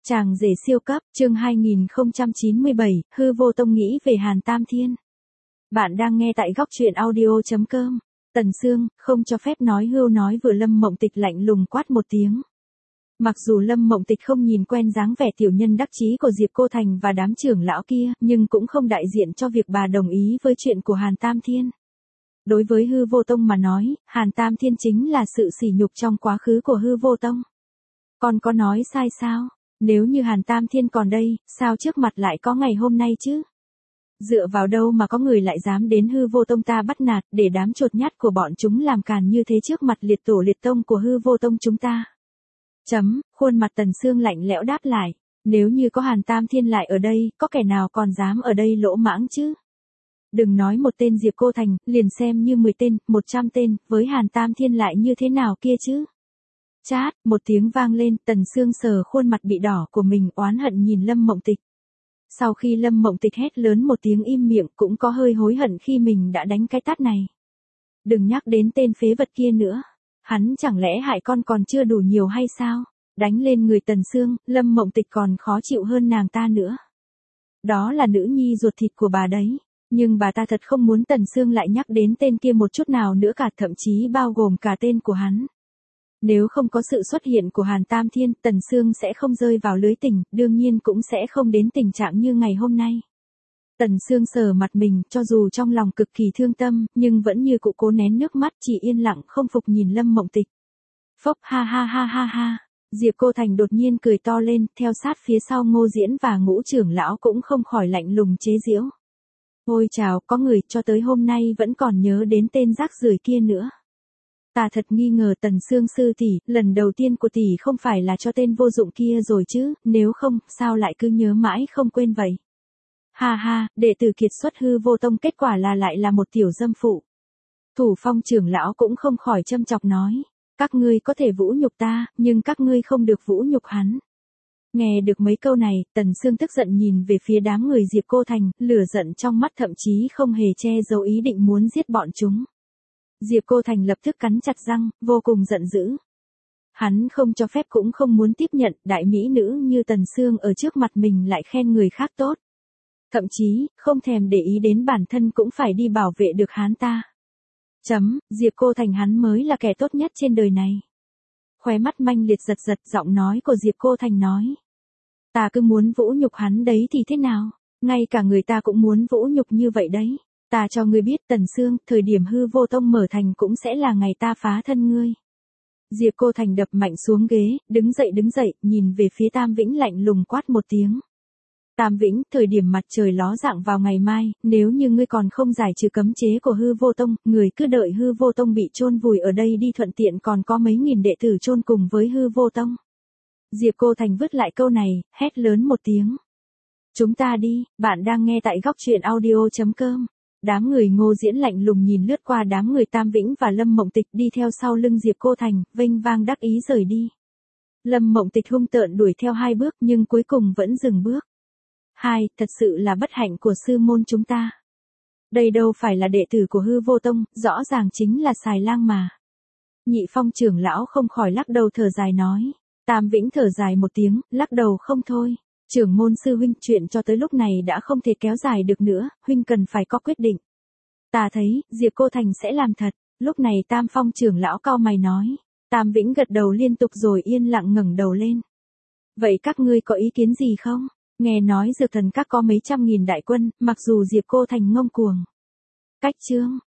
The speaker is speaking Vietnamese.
Chàng rể siêu cấp, chương 2097, hư vô tông nghĩ về Hàn Tam Thiên. Bạn đang nghe tại góc truyện audio.com. Tần Sương, không cho phép nói hưu nói vừa. Lâm Mộng Tịch lạnh lùng quát một tiếng. Mặc dù Lâm Mộng Tịch không nhìn quen dáng vẻ tiểu nhân đắc chí của Diệp Cô Thành và đám trưởng lão kia, nhưng cũng không đại diện cho việc bà đồng ý với chuyện của Hàn Tam Thiên. Đối với hư vô tông mà nói, Hàn Tam Thiên chính là sự sỉ nhục trong quá khứ của hư vô tông. Còn có nói sai sao? Nếu như Hàn Tam Thiên còn đây, sao trước mặt lại có ngày hôm nay chứ? Dựa vào đâu mà có người lại dám đến hư vô tông ta bắt nạt để đám chột nhát của bọn chúng làm càn như thế trước mặt liệt tổ liệt tông của hư vô tông chúng ta? Khuôn mặt Tần Sương lạnh lẽo đáp lại. Nếu như có Hàn Tam Thiên lại ở đây, có kẻ nào còn dám ở đây lỗ mãng chứ? Đừng nói một tên Diệp Cô Thành, liền xem như 10 tên, 100 tên, với Hàn Tam Thiên lại như thế nào kia chứ? Chát, một tiếng vang lên, Tần Sương sờ khuôn mặt bị đỏ của mình oán hận nhìn Lâm Mộng Tịch. Sau khi Lâm Mộng Tịch hét lớn một tiếng im miệng cũng có hơi hối hận khi mình đã đánh cái tát này. Đừng nhắc đến tên phế vật kia nữa. Hắn chẳng lẽ hại con còn chưa đủ nhiều hay sao? Đánh lên người Tần Sương, Lâm Mộng Tịch còn khó chịu hơn nàng ta nữa. Đó là nữ nhi ruột thịt của bà đấy. Nhưng bà ta thật không muốn Tần Sương lại nhắc đến tên kia một chút nào nữa cả, thậm chí bao gồm cả tên của hắn. Nếu không có sự xuất hiện của Hàn Tam Thiên, Tần Sương sẽ không rơi vào lưới tình, đương nhiên cũng sẽ không đến tình trạng như ngày hôm nay. Tần Sương sờ mặt mình, cho dù trong lòng cực kỳ thương tâm, nhưng vẫn như cụ cố nén nước mắt, chỉ yên lặng không phục nhìn Lâm Mộng Tịch. Phốc ha ha ha ha ha. Diệp Cô Thành đột nhiên cười to lên, theo sát phía sau Ngô Diễn và Ngũ trưởng lão cũng không khỏi lạnh lùng chế giễu. Ôi chào, có người cho tới hôm nay vẫn còn nhớ đến tên rác rưởi kia nữa. Ta thật nghi ngờ Tần Sương sư tỷ, lần đầu tiên của tỷ không phải là cho tên vô dụng kia rồi chứ, nếu không, sao lại cứ nhớ mãi không quên vậy? Ha ha, đệ tử kiệt xuất hư vô tông kết quả là lại là một tiểu dâm phụ. Thủ Phong trưởng lão cũng không khỏi châm chọc nói, các ngươi có thể vũ nhục ta, nhưng các ngươi không được vũ nhục hắn. Nghe được mấy câu này, Tần Sương tức giận nhìn về phía đám người Diệp Cô Thành, lửa giận trong mắt thậm chí không hề che giấu ý định muốn giết bọn chúng. Diệp Cô Thành lập tức cắn chặt răng, vô cùng giận dữ. Hắn không cho phép cũng không muốn tiếp nhận đại mỹ nữ như Tần Sương ở trước mặt mình lại khen người khác tốt. Thậm chí, không thèm để ý đến bản thân cũng phải đi bảo vệ được hắn ta. Diệp Cô Thành hắn mới là kẻ tốt nhất trên đời này. Khóe mắt manh liệt giật giật, giọng nói của Diệp Cô Thành nói. Ta cứ muốn vũ nhục hắn đấy thì thế nào? Ngay cả người ta cũng muốn vũ nhục như vậy đấy. Ta cho ngươi biết Tần Sương, thời điểm hư vô tông mở thành cũng sẽ là ngày ta phá thân ngươi. Diệp Cô Thành đập mạnh xuống ghế, đứng dậy, nhìn về phía Tam Vĩnh lạnh lùng quát một tiếng. Tam Vĩnh, thời điểm mặt trời ló dạng vào ngày mai, nếu như ngươi còn không giải trừ cấm chế của hư vô tông, người cứ đợi hư vô tông bị chôn vùi ở đây đi, thuận tiện còn có mấy nghìn đệ tử chôn cùng với hư vô tông. Diệp Cô Thành vứt lại câu này, hét lớn một tiếng. Chúng ta đi, bạn đang nghe tại góc truyện audio.com. Đám người Ngô Diễn lạnh lùng nhìn lướt qua đám người Tam Vĩnh và Lâm Mộng Tịch đi theo sau lưng Diệp Cô Thành, vênh vang đắc ý rời đi. Lâm Mộng Tịch hung tợn đuổi theo 2 bước nhưng cuối cùng vẫn dừng bước. Thật sự là bất hạnh của sư môn chúng ta. Đây đâu phải là đệ tử của hư vô tông, rõ ràng chính là xài lang mà. Nhị Phong trưởng lão không khỏi lắc đầu thở dài nói. Tam Vĩnh thở dài một tiếng, lắc đầu không thôi. Trưởng môn sư huynh, chuyện cho tới lúc này đã không thể kéo dài được nữa, huynh cần phải có quyết định. Ta thấy, Diệp Cô Thành sẽ làm thật. Lúc này Tam Phong trưởng lão cau mày nói. Tam Vĩnh gật đầu liên tục rồi yên lặng ngẩng đầu lên. Vậy các ngươi có ý kiến gì không? Nghe nói Dược Thần Các có mấy trăm nghìn đại quân, mặc dù Diệp Cô Thành ngông cuồng. Cách chương.